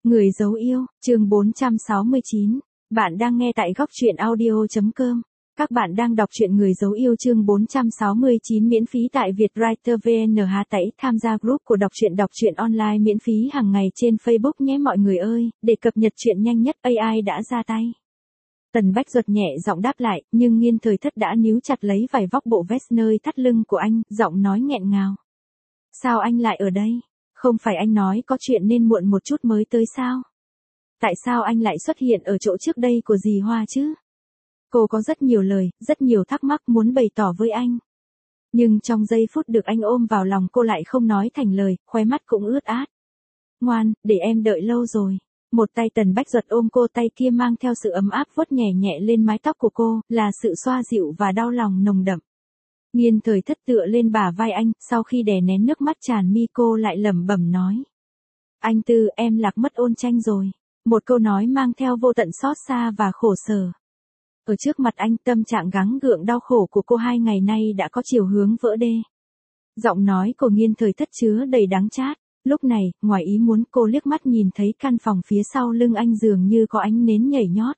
Người dấu yêu, chương 469. Bạn đang nghe tại góc truyện audio.com. Các bạn đang đọc truyện Người dấu yêu chương 469 miễn phí tại Vietwriter VN. Hãy tham gia group của đọc truyện online miễn phí hàng ngày trên Facebook nhé mọi người ơi, để cập nhật truyện nhanh nhất. AI đã ra tay. Tần Bách Duật nhẹ giọng đáp lại, nhưng Nghiên Thời Thất đã níu chặt lấy vài vóc bộ vest nơi thắt lưng của anh, giọng nói nghẹn ngào. Sao anh lại ở đây? Không phải anh nói có chuyện nên muộn một chút mới tới sao? Tại sao anh lại xuất hiện ở chỗ trước đây của dì Hoa chứ? Cô có rất nhiều lời, rất nhiều thắc mắc muốn bày tỏ với anh. Nhưng trong giây phút được anh ôm vào lòng cô lại không nói thành lời, khóe mắt cũng ướt át. Ngoan, để em đợi lâu rồi. Một tay Tần Bách Duật ôm cô, tay kia mang theo sự ấm áp vuốt nhẹ nhẹ lên mái tóc của cô, là sự xoa dịu và đau lòng nồng đậm. Nghiên Thời Thất tựa lên bả vai anh, sau khi đè nén nước mắt tràn mi cô lại lẩm bẩm nói. Anh Tư, em lạc mất Ôn Tranh rồi. Một câu nói mang theo vô tận xót xa và khổ sở. Ở trước mặt anh, tâm trạng gắng gượng đau khổ của cô 2 ngày nay đã có chiều hướng vỡ đê. Giọng nói của Nghiên Thời Thất chứa đầy đắng chát. Lúc này, ngoài ý muốn cô liếc mắt nhìn thấy căn phòng phía sau lưng anh dường như có ánh nến nhảy nhót.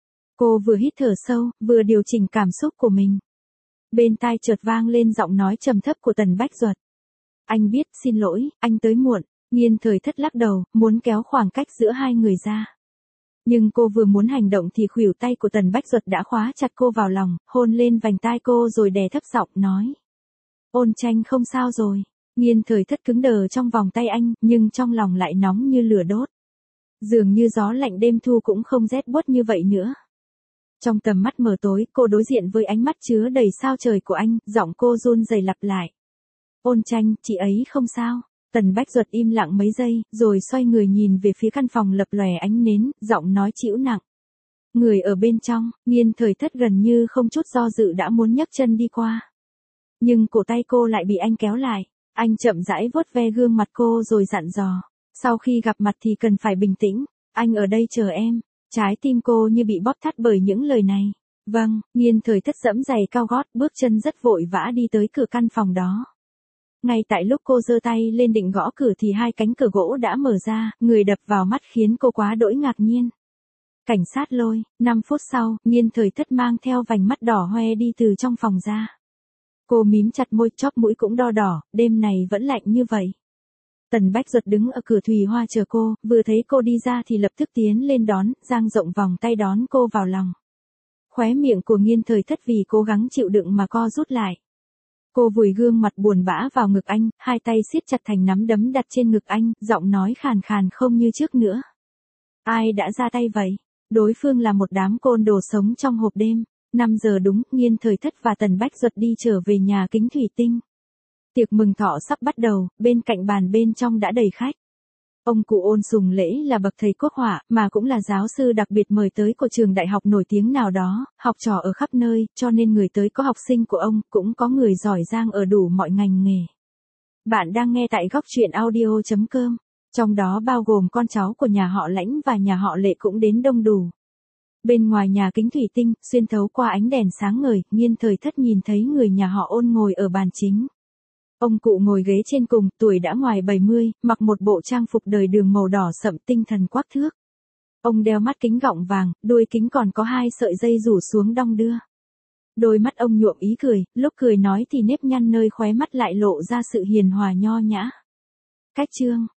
Cô vừa hít thở sâu, vừa điều chỉnh cảm xúc của mình. Bên tai chợt vang lên giọng nói trầm thấp của Tần Bách Duật. Anh biết, xin lỗi, anh tới muộn. Nghiên Thời Thất lắc đầu, muốn kéo khoảng cách giữa hai người ra. Nhưng cô vừa muốn hành động thì khuỷu tay của Tần Bách Duật đã khóa chặt cô vào lòng, hôn lên vành tai cô rồi đè thấp giọng nói. Ôn Tranh không sao rồi. Nghiên Thời Thất cứng đờ trong vòng tay anh, nhưng trong lòng lại nóng như lửa đốt. Dường như gió lạnh đêm thu cũng không rét buốt như vậy nữa. Trong tầm mắt mờ tối, cô đối diện với ánh mắt chứa đầy sao trời của anh, giọng cô run rẩy lặp lại. Ôn Tranh, chị ấy không sao. Tần Bách Duật im lặng mấy giây, rồi xoay người nhìn về phía căn phòng lập lòe ánh nến, giọng nói trĩu nặng. Người ở bên trong, Nghiên Thời Thất gần như không chút do dự đã muốn nhấc chân đi qua. Nhưng cổ tay cô lại bị anh kéo lại. Anh chậm rãi vuốt ve gương mặt cô rồi dặn dò. Sau khi gặp mặt thì cần phải bình tĩnh. Anh ở đây chờ em. Trái tim cô như bị bóp thắt bởi những lời này. Vâng, Nghiên Thời Thất giẫm giày cao gót, bước chân rất vội vã đi tới cửa căn phòng đó. Ngay tại lúc cô giơ tay lên định gõ cửa thì hai cánh cửa gỗ đã mở ra, người đập vào mắt khiến cô quá đỗi ngạc nhiên. Cảnh sát Lôi. 5 phút sau, Nghiên Thời Thất mang theo vành mắt đỏ hoe đi từ trong phòng ra. Cô mím chặt môi, chóp mũi cũng đo đỏ, đêm này vẫn lạnh như vậy. Tần Bách Duật đứng ở cửa Thùy Hoa chờ cô, vừa thấy cô đi ra thì lập tức tiến lên đón, dang rộng vòng tay đón cô vào lòng. Khóe miệng của Nghiên Thời Thất vì cố gắng chịu đựng mà co rút lại. Cô vùi gương mặt buồn bã vào ngực anh, hai tay siết chặt thành nắm đấm đặt trên ngực anh, giọng nói khàn khàn không như trước nữa. Ai đã ra tay vậy? Đối phương là một đám côn đồ sống trong hộp đêm. 5 giờ đúng, Nghiên Thời Thất và Tần Bách Duật đi trở về nhà kính thủy tinh. Tiệc mừng thọ sắp bắt đầu, bên cạnh bàn bên trong đã đầy khách. Ông cụ Ôn Sùng Lễ là bậc thầy quốc họa, mà cũng là giáo sư đặc biệt mời tới của trường đại học nổi tiếng nào đó, học trò ở khắp nơi, cho nên người tới có học sinh của ông, cũng có người giỏi giang ở đủ mọi ngành nghề. Bạn đang nghe tại góc truyện audio.com, trong đó bao gồm con cháu của nhà họ Lãnh và nhà họ Lệ cũng đến đông đủ. Bên ngoài nhà kính thủy tinh, xuyên thấu qua ánh đèn sáng ngời, Nghiên Thời Thất nhìn thấy người nhà họ Ôn ngồi ở bàn chính. Ông cụ ngồi ghế trên cùng, tuổi đã ngoài 70, mặc một bộ trang phục đời đường màu đỏ sậm, tinh thần quắc thước. Ông đeo mắt kính gọng vàng, đuôi kính còn có 2 sợi dây rủ xuống đong đưa. Đôi mắt ông nhuộm ý cười, lúc cười nói thì nếp nhăn nơi khóe mắt lại lộ ra sự hiền hòa nho nhã. Cách chương,